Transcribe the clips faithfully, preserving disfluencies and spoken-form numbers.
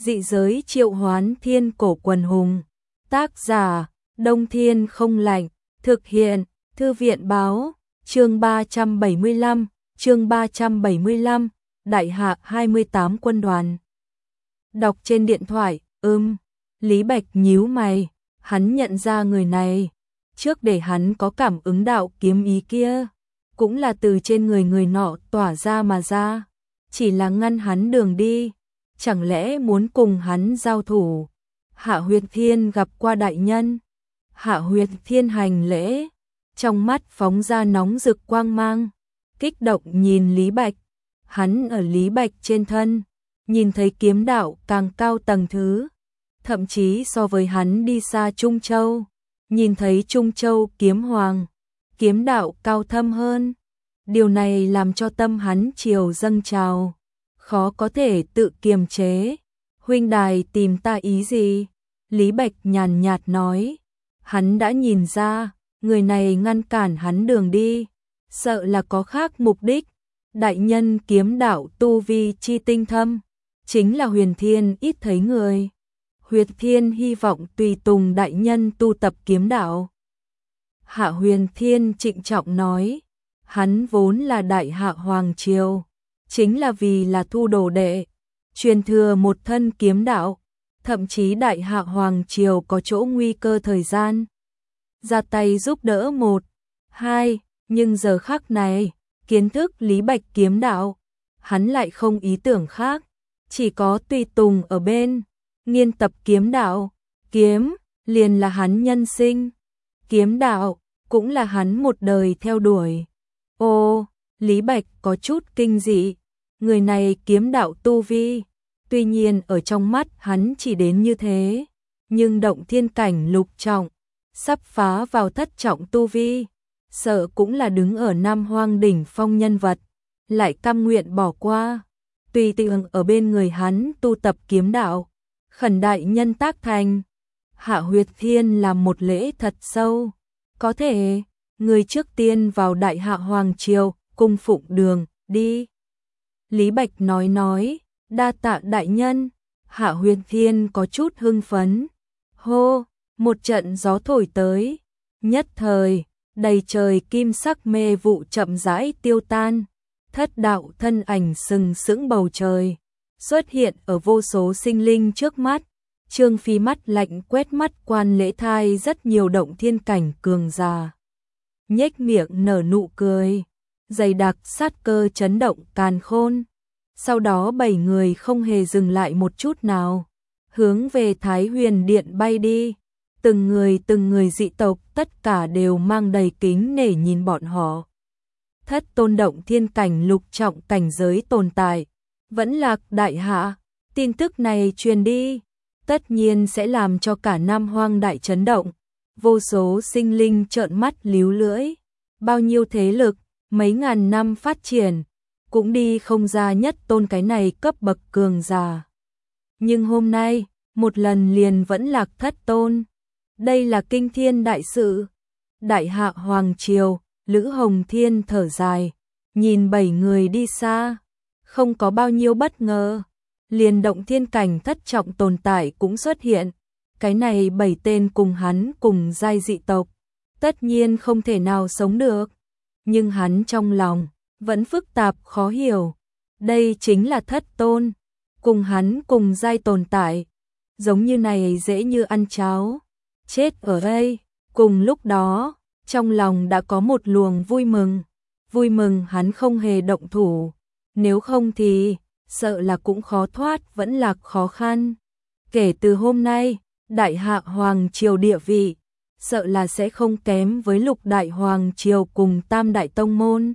Dị giới triệu hoán thiên cổ quần hùng. Tác giả, Đông Thiên Không Lạnh. Thực hiện, Thư viện báo. Chương ba trăm bảy mươi lăm, chương ba trăm bảy mươi lăm, Đại hạ hai mươi tám quân đoàn. Đọc trên điện thoại, ưm, Lý Bạch nhíu mày, hắn nhận ra người này. Trước để hắn có cảm ứng đạo kiếm ý kia, cũng là từ trên người người nọ tỏa ra mà ra. Chỉ là ngăn hắn đường đi, chẳng lẽ muốn cùng hắn giao thủ. Hạ Huyệt Thiên gặp qua đại nhân. Hạ Huyệt Thiên hành lễ, trong mắt phóng ra nóng rực quang mang, kích động nhìn Lý Bạch. Hắn ở Lý Bạch trên thân, nhìn thấy kiếm đạo càng cao tầng thứ, thậm chí so với hắn đi xa Trung Châu, nhìn thấy Trung Châu kiếm hoàng, kiếm đạo cao thâm hơn. Điều này làm cho tâm hắn triều dâng trào, khó có thể tự kiềm chế. Huynh đài tìm ta ý gì? Lý Bạch nhàn nhạt nói. Hắn đã nhìn ra, người này ngăn cản hắn đường đi, sợ là có khác mục đích. Đại nhân kiếm đạo tu vi chi tinh thâm, chính là Huyền Thiên ít thấy người. Huyền Thiên hy vọng tùy tùng đại nhân tu tập kiếm đạo. Hạ Huyền Thiên trịnh trọng nói, hắn vốn là đại hạ hoàng triều, chính là vì là thu đồ đệ, truyền thừa một thân kiếm đạo, thậm chí đại hạ hoàng triều có chỗ nguy cơ thời gian, ra tay giúp đỡ một, hai, nhưng giờ khắc này, kiến thức Lý Bạch kiếm đạo, hắn lại không ý tưởng khác, chỉ có tùy tùng ở bên, nghiên tập kiếm đạo. Kiếm liền là hắn nhân sinh, kiếm đạo cũng là hắn một đời theo đuổi. Ô, Lý Bạch có chút kinh dị, người này kiếm đạo tu vi, tuy nhiên ở trong mắt hắn chỉ đến như thế, nhưng động thiên cảnh lục trọng, sắp phá vào thất trọng tu vi, sợ cũng là đứng ở Nam Hoang đỉnh phong nhân vật, lại cam nguyện bỏ qua, tùy tiện ở bên người hắn tu tập kiếm đạo, khẩn đại nhân tác thành. Hạ Huyệt Thiên làm một lễ thật sâu, có thể, người trước tiên vào đại hạ hoàng triều, cung phụng đường, đi. Lý Bạch nói nói, đa tạ đại nhân. Hạ Huyệt Thiên có chút hưng phấn. Hô, một trận gió thổi tới, nhất thời, đầy trời kim sắc mê vụ chậm rãi tiêu tan, thất đạo thân ảnh sừng sững bầu trời, xuất hiện ở vô số sinh linh trước mắt. Trương Phi mắt lạnh quét mắt quan lễ thai rất nhiều động thiên cảnh cường giả, nhếch miệng nở nụ cười, dày đặc sát cơ chấn động càn khôn. Sau đó bảy người không hề dừng lại một chút nào, hướng về Thái Huyền Điện bay đi. Từng người từng người dị tộc tất cả đều mang đầy kính nể nhìn bọn họ. Thất tôn động thiên cảnh lục trọng cảnh giới tồn tại, vẫn lạc đại hạ. Tin tức này truyền đi, tất nhiên sẽ làm cho cả Nam Hoang đại chấn động. Vô số sinh linh trợn mắt líu lưỡi. Bao nhiêu thế lực, mấy ngàn năm phát triển, cũng đi không ra nhất tôn cái này cấp bậc cường giả. Nhưng hôm nay, một lần liền vẫn lạc thất tôn. Đây là kinh thiên đại sự. Đại hạ hoàng triều, Lữ Hồng Thiên thở dài, nhìn bảy người đi xa, không có bao nhiêu bất ngờ. Liền động thiên cảnh thất trọng tồn tại cũng xuất hiện. Cái này bảy tên cùng hắn cùng giai dị tộc, tất nhiên không thể nào sống được. Nhưng hắn trong lòng vẫn phức tạp khó hiểu. Đây chính là thất tôn, cùng hắn cùng giai tồn tại, giống như này dễ như ăn cháo, chết ở đây. Cùng lúc đó, trong lòng đã có một luồng vui mừng, vui mừng hắn không hề động thủ, nếu không thì sợ là cũng khó thoát vẫn lạc khó khăn. Kể từ hôm nay, đại hạ hoàng triều địa vị, sợ là sẽ không kém với lục đại hoàng triều cùng tam đại tông môn.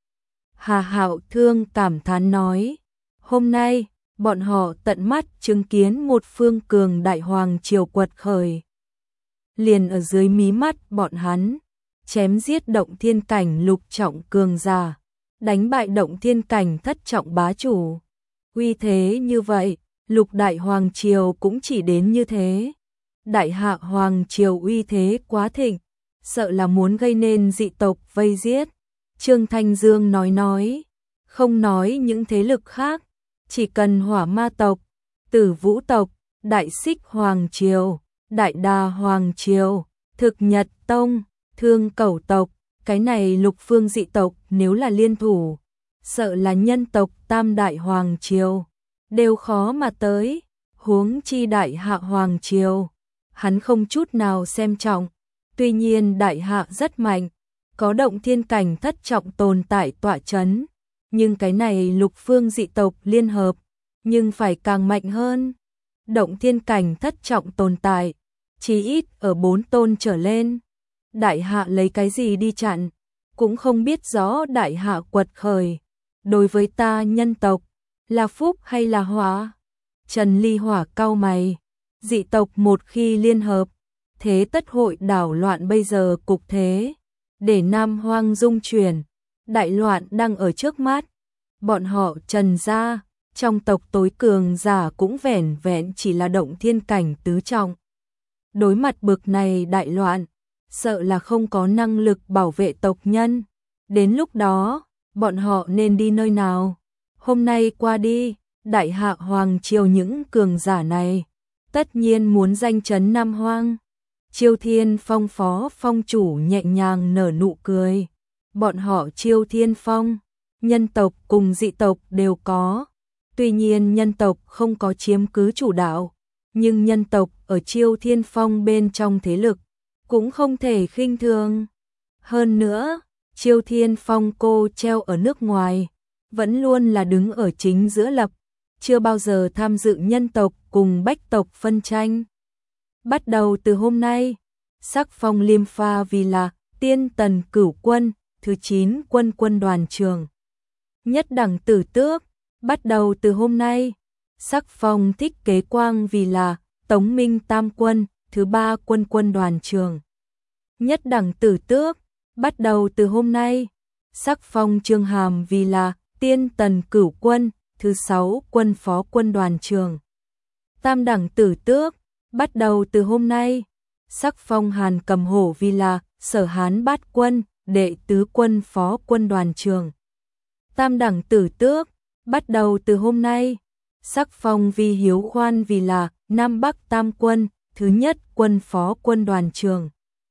Hà Hạo Thương cảm thán nói, hôm nay, bọn họ tận mắt chứng kiến một phương cường đại hoàng triều quật khởi. Liền ở dưới mí mắt bọn hắn, chém giết động thiên cảnh lục trọng cường giả, đánh bại động thiên cảnh thất trọng bá chủ. Uy thế như vậy, lục đại hoàng triều cũng chỉ đến như thế. Đại hạ hoàng triều uy thế quá thịnh, sợ là muốn gây nên dị tộc vây giết. Trương Thanh Dương nói nói, không nói những thế lực khác, chỉ cần Hỏa Ma tộc, Tử Vũ tộc, Đại Xích Hoàng Triều, Đại Đà Hoàng Triều, Thực Nhật Tông, Thương Cẩu tộc, cái này lục phương dị tộc nếu là liên thủ, sợ là nhân tộc Tam Đại Hoàng Triều đều khó mà tới, huống chi Đại Hạ Hoàng Triều, hắn không chút nào xem trọng, tuy nhiên Đại Hạ rất mạnh, có động thiên cảnh thất trọng tồn tại tọa chấn, nhưng cái này lục phương dị tộc liên hợp, nhưng phải càng mạnh hơn. Động thiên cảnh thất trọng tồn tại, chí ít ở bốn tôn trở lên. Đại Hạ lấy cái gì đi chặn, cũng không biết rõ Đại Hạ quật khởi. Đối với ta nhân tộc, là phúc hay là họa? Trần Ly Hỏa cau mày, dị tộc một khi liên hợp, thế tất hội đảo loạn bây giờ cục thế. Để Nam Hoang dung chuyển, đại loạn đang ở trước mắt. Bọn họ Trần gia, trong tộc tối cường giả cũng vẻn vẹn chỉ là động thiên cảnh tứ trọng. Đối mặt bực này đại loạn, sợ là không có năng lực bảo vệ tộc nhân. Đến lúc đó, bọn họ nên đi nơi nào? Hôm nay qua đi, Đại Hạ Hoàng Triều những cường giả này, tất nhiên muốn danh chấn Nam Hoang. Chiêu Thiên Phong phó phong chủ nhẹ nhàng nở nụ cười. Bọn họ Chiêu Thiên Phong, nhân tộc cùng dị tộc đều có. Tuy nhiên nhân tộc không có chiếm cứ chủ đạo, nhưng nhân tộc ở Chiêu Thiên Phong bên trong thế lực, cũng không thể khinh thường. Hơn nữa, Chiêu Thiên Phong cô treo ở nước ngoài, vẫn luôn là đứng ở chính giữa lập, chưa bao giờ tham dự nhân tộc cùng bách tộc phân tranh. Bắt đầu từ hôm nay, sắc phong Liêm Pha vì là Tiên Tần Cửu Quân, thứ chín quân quân đoàn trường. Nhất đẳng tử tước, bắt đầu từ hôm nay, sắc phong Thích Kế Quang vì là Tống Minh Tam Quân, thứ ba quân quân đoàn trường. Nhất đẳng tử tước, bắt đầu từ hôm nay, sắc phong Trương Hàm vì là Tiên Tần Cửu Quân, thứ sáu quân phó quân đoàn trường. Tam đẳng tử tước, bắt đầu từ hôm nay, sắc phong Hàn Cầm Hổ vì là Sở Hán Bát Quân, đệ tứ quân phó quân đoàn trường. Tam đẳng tử tước, bắt đầu từ hôm nay, sắc phong Vi Hiếu Khoan vì là Nam Bắc Tam Quân, thứ nhất quân phó quân đoàn trường.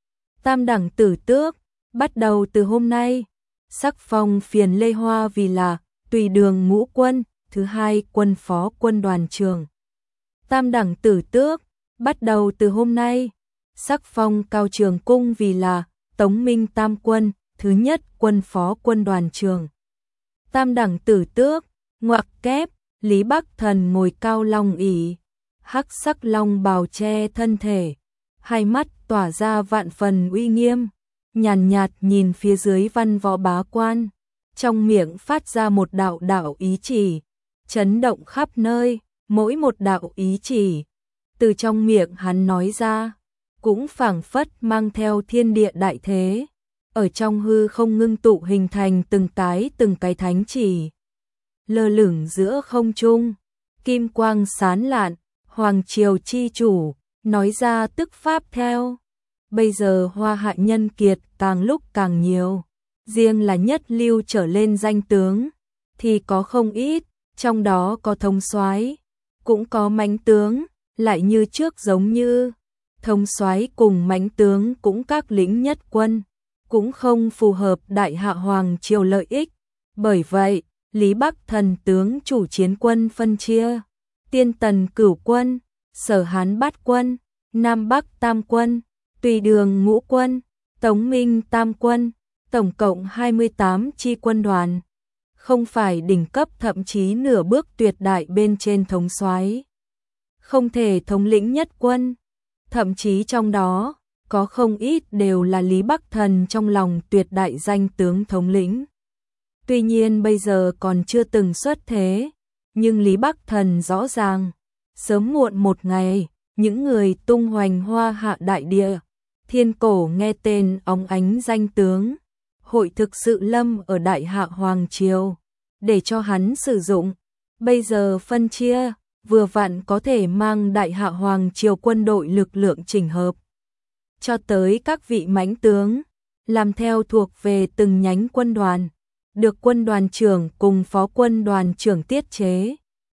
Tam đẳng tử tước, bắt đầu từ hôm nay, sắc phong Phiền Lê Hoa vì là Tùy Đường Ngũ Quân, thứ hai quân phó quân đoàn trường. Tam đẳng tử tước, bắt đầu từ hôm nay, sắc phong Cao Trường Cung vì là Tống Minh Tam Quân, thứ nhất quân phó quân đoàn trường. Tam đẳng tử tước, ngoặc kép, Lý Bắc Thần ngồi cao long ỷ, hắc sắc long bào che thân thể, hai mắt tỏa ra vạn phần uy nghiêm, nhàn nhạt, nhạt nhìn phía dưới văn võ bá quan, trong miệng phát ra một đạo đạo ý chỉ, chấn động khắp nơi, mỗi một đạo ý chỉ, từ trong miệng hắn nói ra, cũng phảng phất mang theo thiên địa đại thế, ở trong hư không ngưng tụ hình thành từng cái từng cái thánh chỉ, lơ lửng giữa không trung, kim quang sán lạn, hoàng triều chi chủ, nói ra tức pháp theo. Bây giờ Hoa Hạ nhân kiệt càng lúc càng nhiều, riêng là nhất lưu trở lên danh tướng, thì có không ít, trong đó có thống soái, cũng có mãnh tướng, lại như trước giống như thống soái cùng mãnh tướng cũng các lĩnh nhất quân, cũng không phù hợp Đại Hạ Hoàng Triều lợi ích. Bởi vậy, Lý Bắc Thần tướng chủ chiến quân phân chia, Tiên Tần Cửu Quân, Sở Hán Bát Quân, Nam Bắc Tam Quân, Tùy Đường Ngũ Quân, Tống Minh Tam Quân, tổng cộng hai mươi tám chi quân đoàn, không phải đỉnh cấp thậm chí nửa bước tuyệt đại bên trên thống soái, không thể thống lĩnh nhất quân, thậm chí trong đó có không ít đều là Lý Bắc Thần trong lòng tuyệt đại danh tướng thống lĩnh. Tuy nhiên bây giờ còn chưa từng xuất thế, nhưng Lý Bắc Thần rõ ràng, sớm muộn một ngày, những người tung hoành Hoa Hạ đại địa, thiên cổ nghe tên óng ánh danh tướng, hội thực sự lâm ở Đại Hạ Hoàng Triều, để cho hắn sử dụng. Bây giờ phân chia, vừa vặn có thể mang Đại Hạ Hoàng Triều quân đội lực lượng chỉnh hợp, cho tới các vị mãnh tướng, làm theo thuộc về từng nhánh quân đoàn, được quân đoàn trưởng cùng phó quân đoàn trưởng tiết chế.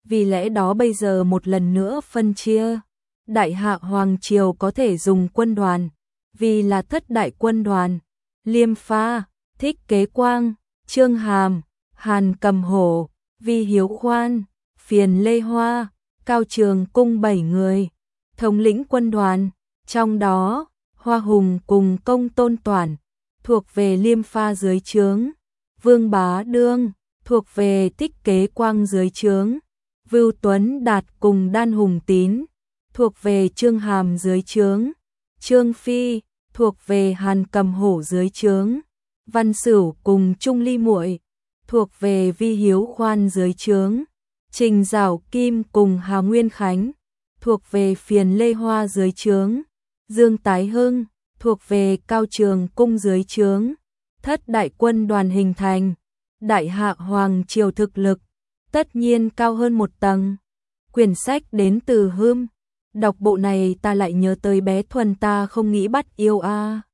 vì lẽ đó bây giờ một lần nữa phân chia. Đại Hạ Hoàng Triều có thể dùng quân đoàn, vì là thất đại quân đoàn, Liêm Pha, Thích Kế Quang, Trương Hàm, Hàn Cầm Hổ, Vi Hiếu Khoan, Phiền Lê Hoa, Cao Trường Cung bảy người, thống lĩnh quân đoàn, trong đó, Hoa Hùng cùng Công Tôn Toản, thuộc về Liêm Pha dưới trướng, Vương Bá Đương, thuộc về Thích Kế Quang dưới trướng, Vưu Tuấn Đạt cùng Đan Hùng Tín, thuộc về Trương Hàm dưới trướng, Trương Phi, thuộc về Hàn Cầm Hổ dưới trướng, Văn Sửu cùng Trung Ly Muội, thuộc về Vi Hiếu Khoan dưới trướng, Trình Giảo Kim cùng Hà Nguyên Khánh, thuộc về Phiền Lê Hoa dưới trướng, Dương Tái Hưng, thuộc về Cao Trường Cung dưới trướng. Thất đại quân đoàn hình thành, Đại Hạ Hoàng Triều thực lực tất nhiên cao hơn một tầng. Quyển sách đến từ Hươm. Đọc bộ này ta lại nhớ tới bé Thuần ta không nghĩ bắt yêu a.